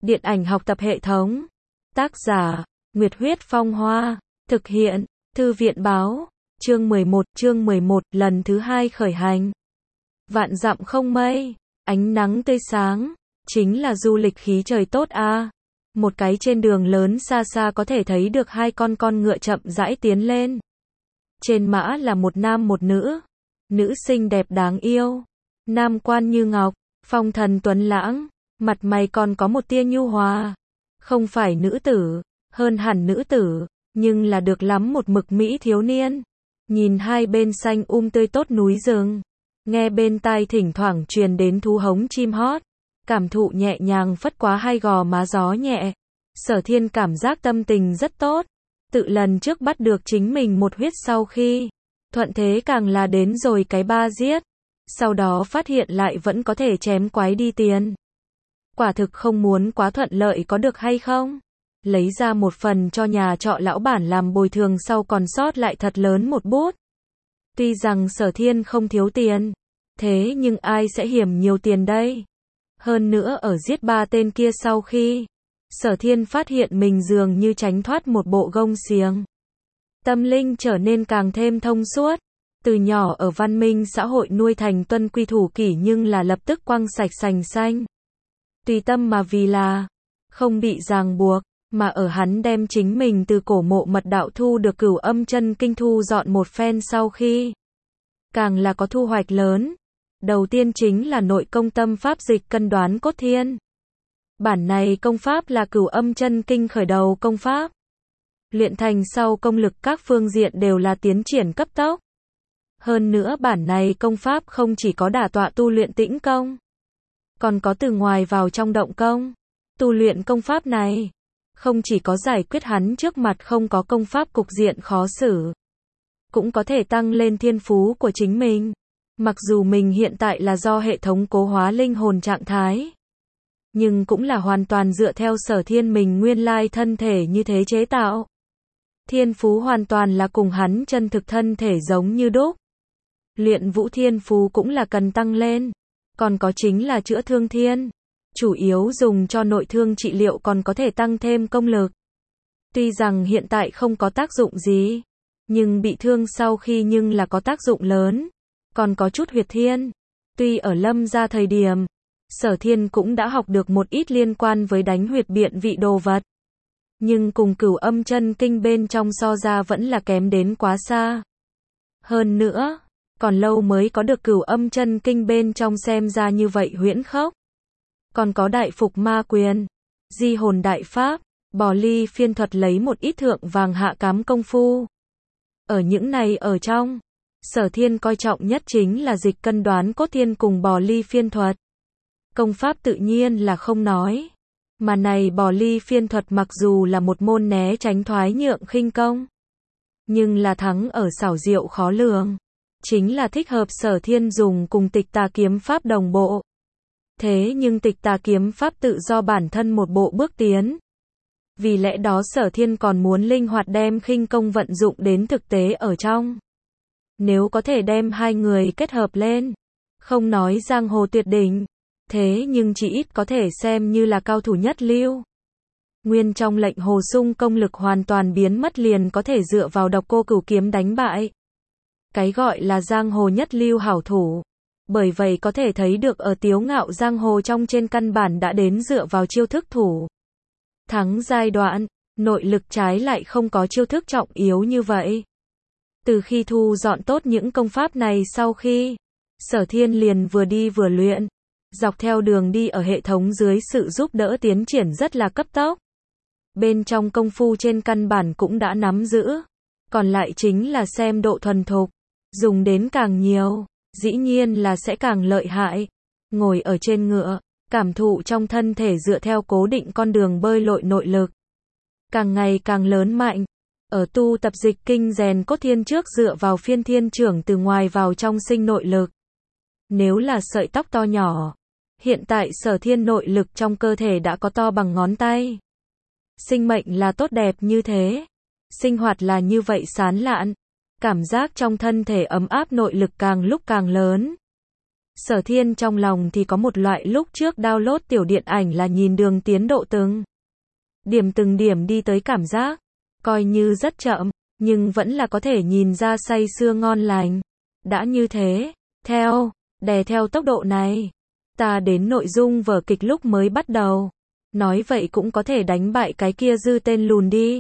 Điện ảnh học tập hệ thống. Tác giả, Nguyệt Huyết Phong Hoa. Thực hiện, Thư viện Báo. Chương 11, lần thứ 2 khởi hành. Vạn dặm không mây, ánh nắng tươi sáng, chính là du lịch khí trời tốt a. Một cái trên đường lớn xa xa có thể thấy được hai con ngựa chậm rãi tiến lên. Trên mã là một nam một nữ. Nữ xinh đẹp đáng yêu, nam quan như ngọc, phong thần tuấn lãng, mặt mày còn có một tia nhu hòa. Không phải nữ tử, hơn hẳn nữ tử, nhưng là được lắm một mực mỹ thiếu niên. Nhìn hai bên xanh tươi tốt núi rừng, nghe bên tai thỉnh thoảng truyền đến thú hống chim hót, cảm thụ nhẹ nhàng phất quá hai gò má gió nhẹ. Sở Thiên cảm giác tâm tình rất tốt. Tự lần trước bắt được chính mình một huyết sau khi thuận thế càng là đến rồi cái ba giết. Sau đó phát hiện lại vẫn có thể chém quái đi tiền. Quả thực không muốn quá thuận lợi có được hay không? Lấy ra một phần cho nhà trọ lão bản làm bồi thường sau còn sót lại thật lớn một bút. Tuy rằng Sở Thiên không thiếu tiền, thế nhưng ai sẽ hiểm nhiều tiền đây? Hơn nữa ở giết ba tên kia sau khi Sở Thiên phát hiện mình dường như tránh thoát một bộ gông xiềng. Tâm linh trở nên càng thêm thông suốt. Từ nhỏ ở văn minh xã hội nuôi thành tuân quy thủ kỷ nhưng là lập tức quăng sạch sành xanh. Tùy tâm mà vì là không bị ràng buộc, mà ở hắn đem chính mình từ cổ mộ mật đạo thu được Cửu Âm Chân Kinh thu dọn một phen sau khi càng là có thu hoạch lớn. Đầu tiên chính là nội công tâm pháp dịch cân đoán cốt thiên. Bản này công pháp là Cửu Âm Chân Kinh khởi đầu công pháp. Luyện thành sau công lực các phương diện đều là tiến triển cấp tốc. Hơn nữa bản này công pháp không chỉ có đả tọa tu luyện tĩnh công, còn có từ ngoài vào trong động công. Tu luyện công pháp này, không chỉ có giải quyết hắn trước mặt không có công pháp cục diện khó xử, cũng có thể tăng lên thiên phú của chính mình. Mặc dù mình hiện tại là do hệ thống cố hóa linh hồn trạng thái, nhưng cũng là hoàn toàn dựa theo Sở Thiên mình nguyên lai thân thể như thế chế tạo. Thiên phú hoàn toàn là cùng hắn chân thực thân thể giống như đúc. Luyện vũ thiên phú cũng là cần tăng lên. Còn có chính là chữa thương thiên. Chủ yếu dùng cho nội thương trị liệu còn có thể tăng thêm công lực. Tuy rằng hiện tại không có tác dụng gì, nhưng bị thương sau khi nhưng là có tác dụng lớn. Còn có chút huyệt thiên. Tuy ở Lâm gia thời điểm, Sở Thiên cũng đã học được một ít liên quan với đánh huyệt biện vị đồ vật. Nhưng cùng Cửu Âm Chân Kinh bên trong so ra vẫn là kém đến quá xa. Hơn nữa, còn lâu mới có được Cửu Âm Chân Kinh bên trong xem ra như vậy huyễn khốc. Còn có Đại Phục Ma Quyền, Di Hồn Đại Pháp, Bò Ly Phiên Thuật lấy một ít thượng vàng hạ cám công phu. Ở những này ở trong, Sở Thiên coi trọng nhất chính là dịch cân đoán cốt thiên cùng Bò Ly Phiên Thuật. Công pháp tự nhiên là không nói. Mà này Bò Ly Phiên Thuật mặc dù là một môn né tránh thoái nhượng khinh công, nhưng là thắng ở xảo diệu khó lường. Chính là thích hợp Sở Thiên dùng cùng Tịch Tà Kiếm Pháp đồng bộ. Thế nhưng Tịch Tà Kiếm Pháp tự do bản thân một bộ bước tiến. Vì lẽ đó Sở Thiên còn muốn linh hoạt đem khinh công vận dụng đến thực tế ở trong. Nếu có thể đem hai người kết hợp lên, không nói giang hồ tuyệt đỉnh, thế nhưng chỉ ít có thể xem như là cao thủ nhất lưu. Nguyên trong lệnh hồ sung công lực hoàn toàn biến mất liền có thể dựa vào độc cô cửu kiếm đánh bại. Cái gọi là giang hồ nhất lưu hảo thủ. Bởi vậy có thể thấy được ở Tiếu Ngạo giang hồ trong trên căn bản đã đến dựa vào chiêu thức thủ thắng giai đoạn, nội lực trái lại không có chiêu thức trọng yếu như vậy. Từ khi thu dọn tốt những công pháp này sau khi, Sở Thiên liền vừa đi vừa luyện. Dọc theo đường đi ở hệ thống dưới sự giúp đỡ tiến triển rất là cấp tốc. Bên trong công phu trên căn bản cũng đã nắm giữ. Còn lại chính là xem độ thuần thục. Dùng đến càng nhiều, dĩ nhiên là sẽ càng lợi hại. Ngồi ở trên ngựa, cảm thụ trong thân thể dựa theo cố định con đường bơi lội nội lực. Càng ngày càng lớn mạnh. Ở tu tập dịch kinh rèn cốt thiên trước dựa vào phiên thiên trưởng từ ngoài vào trong sinh nội lực. Nếu là sợi tóc to nhỏ, hiện tại Sở Thiên nội lực trong cơ thể đã có to bằng ngón tay. Sinh mệnh là tốt đẹp như thế. Sinh hoạt là như vậy sán lạn. Cảm giác trong thân thể ấm áp nội lực càng lúc càng lớn. Sở Thiên trong lòng thì có một loại lúc trước download tiểu điện ảnh là nhìn đường tiến độ từng điểm đi tới cảm giác, coi như rất chậm, nhưng vẫn là có thể nhìn ra say sưa ngon lành. Đã như thế, đè theo tốc độ này, ta đến nội dung vở kịch lúc mới bắt đầu. Nói vậy cũng có thể đánh bại cái kia dư tên lùn đi.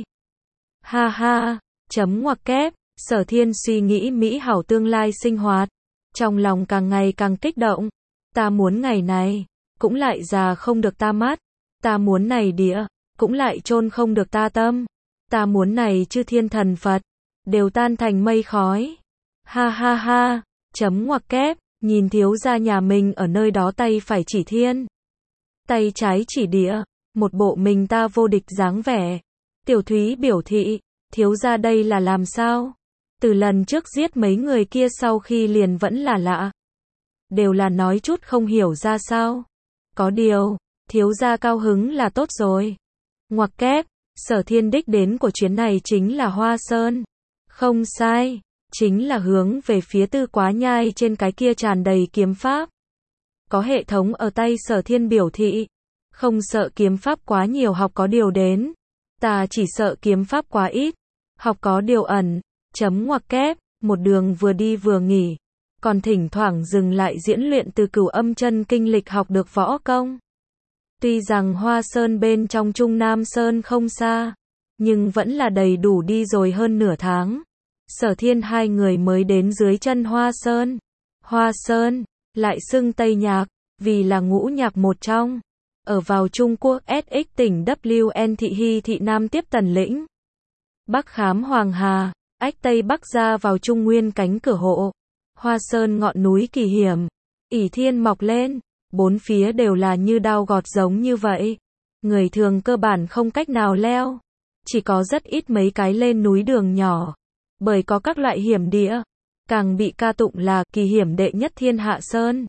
Ha ha, chấm ngoặc kép, Sở Thiên suy nghĩ mỹ hảo tương lai sinh hoạt. Trong lòng càng ngày càng kích động. Ta muốn ngày này, cũng lại già không được ta mắt. Ta muốn này địa, cũng lại chôn không được ta tâm. Ta muốn này chư thiên thần Phật, đều tan thành mây khói. Ha ha ha, chấm ngoặc kép, nhìn thiếu gia nhà mình ở nơi đó tay phải chỉ thiên, tay trái chỉ địa, một bộ mình ta vô địch dáng vẻ. Tiểu Thúy biểu thị, thiếu gia đây là làm sao? Từ lần trước giết mấy người kia sau khi liền vẫn là lạ. Đều là nói chút không hiểu ra sao. Có điều, thiếu gia cao hứng là tốt rồi. Ngoặc kép, Sở Thiên đích đến của chuyến này chính là Hoa Sơn. Không sai, chính là hướng về phía Tư Quá Nhai trên cái kia tràn đầy kiếm pháp. Có hệ thống ở tay Sở Thiên biểu thị. Không sợ kiếm pháp quá nhiều học có điều đến. Ta chỉ sợ kiếm pháp quá ít. Học có điều ẩn. Chấm ngoặc kép, một đường vừa đi vừa nghỉ. Còn thỉnh thoảng dừng lại diễn luyện từ Cửu Âm Chân Kinh lịch học được võ công. Tuy rằng Hoa Sơn bên trong Trung Nam Sơn không xa, nhưng vẫn là đầy đủ đi rồi hơn nửa tháng. Sở Thiên hai người mới đến dưới chân Hoa Sơn. Hoa Sơn, lại xưng Tây Nhạc, vì là ngũ nhạc một trong. Ở vào Trung Quốc SX tỉnh WN thị Hy thị Nam tiếp Tần lĩnh. Bắc khám Hoàng Hà, ách Tây Bắc ra vào Trung Nguyên cánh cửa hộ. Hoa Sơn ngọn núi kỳ hiểm, ỷ thiên mọc lên, bốn phía đều là như đao gọt giống như vậy. Người thường cơ bản không cách nào leo, chỉ có rất ít mấy cái lên núi đường nhỏ, bởi có các loại hiểm địa, càng bị ca tụng là kỳ hiểm đệ nhất thiên hạ sơn.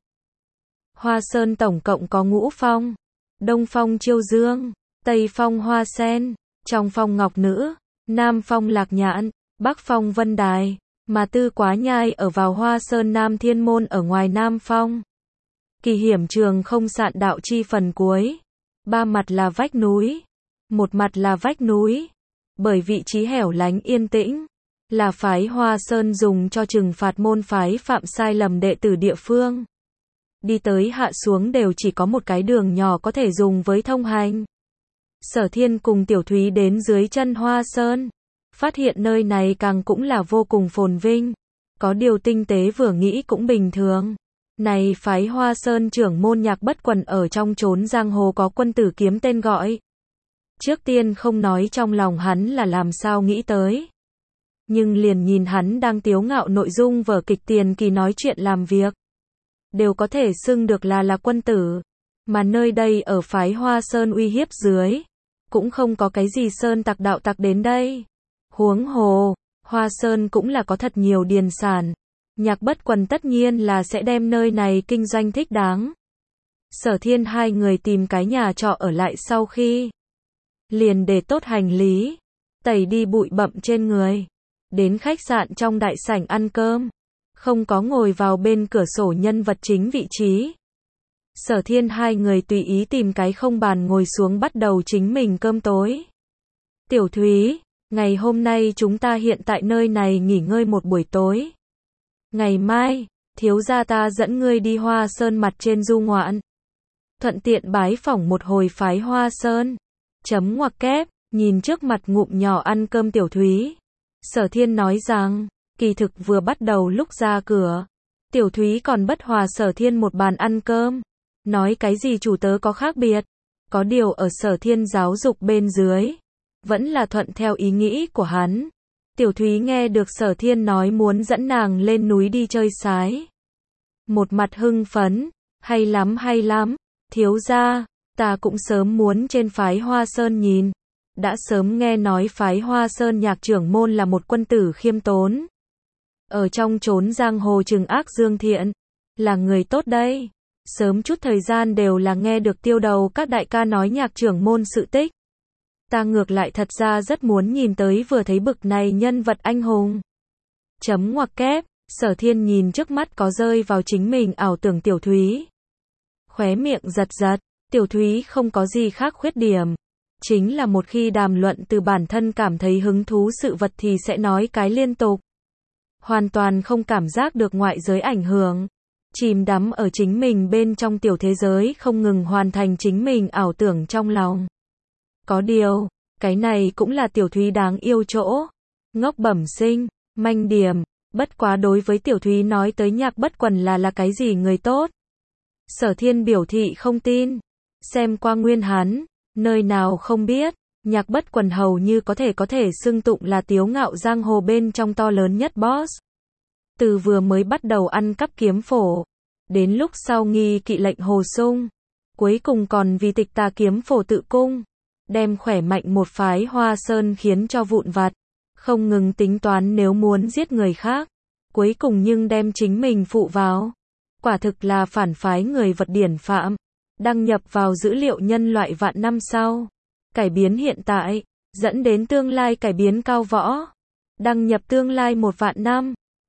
Hoa Sơn tổng cộng có ngũ phong, Đông phong Chiêu Dương, Tây phong Hoa Sen, trong phong Ngọc Nữ, Nam phong Lạc Nhạn, Bắc phong Vân Đài, mà Tư Quá Nhai ở vào Hoa Sơn Nam Thiên Môn ở ngoài Nam phong. Kỳ hiểm trường không sạn đạo chi phần cuối. Ba mặt là vách núi, một mặt là vách núi. Bởi vị trí hẻo lánh yên tĩnh, là phái Hoa Sơn dùng cho trừng phạt môn phái phạm sai lầm đệ tử địa phương. Đi tới hạ xuống đều chỉ có một cái đường nhỏ có thể dùng với thông hành. Sở Thiên cùng Tiểu Thúy đến dưới chân Hoa Sơn, phát hiện nơi này càng cũng là vô cùng phồn vinh. Có điều tinh tế vừa nghĩ cũng bình thường. Này phái Hoa Sơn trưởng môn Nhạc Bất Quần ở trong chốn giang hồ có quân tử kiếm tên gọi. Trước tiên không nói trong lòng hắn là làm sao nghĩ tới. Nhưng liền nhìn hắn đang tiếu ngạo nội dung vở kịch tiền kỳ nói chuyện làm việc. Đều có thể xưng được là quân tử. Mà nơi đây ở phái Hoa Sơn uy hiếp dưới, cũng không có cái gì sơn tặc đạo tặc đến đây. Huống hồ, Hoa Sơn cũng là có thật nhiều điền sản. Nhạc Bất Quần tất nhiên là sẽ đem nơi này kinh doanh thích đáng. Sở Thiên hai người tìm cái nhà trọ ở lại sau khi liền để tốt hành lý, tẩy đi bụi bặm trên người, đến khách sạn trong đại sảnh ăn cơm, không có ngồi vào bên cửa sổ nhân vật chính vị trí. Sở Thiên hai người tùy ý tìm cái không bàn ngồi xuống bắt đầu chính mình cơm tối. Tiểu Thúy, ngày hôm nay chúng ta hiện tại nơi này nghỉ ngơi một buổi tối. Ngày mai, thiếu gia ta dẫn ngươi đi Hoa Sơn mặt trên du ngoạn. Thuận tiện bái phỏng một hồi phái Hoa Sơn. Chấm ngoặc kép, nhìn trước mặt ngụm nhỏ ăn cơm Tiểu Thúy. Sở Thiên nói rằng, kỳ thực vừa bắt đầu lúc ra cửa, Tiểu Thúy còn bất hòa Sở Thiên một bàn ăn cơm. Nói cái gì chủ tớ có khác biệt. Có điều ở Sở Thiên giáo dục bên dưới, vẫn là thuận theo ý nghĩ của hắn. Tiểu Thúy nghe được Sở Thiên nói muốn dẫn nàng lên núi đi chơi sái. Một mặt hưng phấn, hay lắm, thiếu gia, ta cũng sớm muốn trên phái Hoa Sơn nhìn. Đã sớm nghe nói phái Hoa Sơn Nhạc trưởng môn là một quân tử khiêm tốn. Ở trong chốn giang hồ trừng ác dương thiện, là người tốt đây. Sớm chút thời gian đều là nghe được tiêu đầu các đại ca nói Nhạc trưởng môn sự tích. Ta ngược lại thật ra rất muốn nhìn tới vừa thấy bực này nhân vật anh hùng. Chấm ngoặc kép, Sở Thiên nhìn trước mắt có rơi vào chính mình ảo tưởng Tiểu Thúy. Khóe miệng giật giật, Tiểu Thúy không có gì khác khuyết điểm. Chính là một khi đàm luận từ bản thân cảm thấy hứng thú sự vật thì sẽ nói cái liên tục. Hoàn toàn không cảm giác được ngoại giới ảnh hưởng. Chìm đắm ở chính mình bên trong tiểu thế giới không ngừng hoàn thành chính mình ảo tưởng trong lòng. Có điều, cái này cũng là Tiểu Thúy đáng yêu chỗ. Ngốc bẩm sinh, manh điểm, bất quá đối với Tiểu Thúy nói tới Nhạc Bất Quần là cái gì người tốt. Sở Thiên biểu thị không tin. Xem qua nguyên hán, nơi nào không biết, Nhạc Bất Quần hầu như có thể xưng tụng là tiếu ngạo giang hồ bên trong to lớn nhất boss. Từ vừa mới bắt đầu ăn cắp kiếm phổ, đến lúc sau nghi kỵ lệnh hồ sung, cuối cùng còn vì tịch tà kiếm phổ tự cung, đem khỏe mạnh một phái Hoa Sơn khiến cho vụn vặt, không ngừng tính toán nếu muốn giết người khác, cuối cùng nhưng đem chính mình phụ vào. Quả thực là phản phái người vật điển phạm, đăng nhập vào dữ liệu nhân loại vạn năm sau, cải biến hiện tại, dẫn đến tương lai cải biến cao võ, đăng nhập tương lai 1 vạn năm.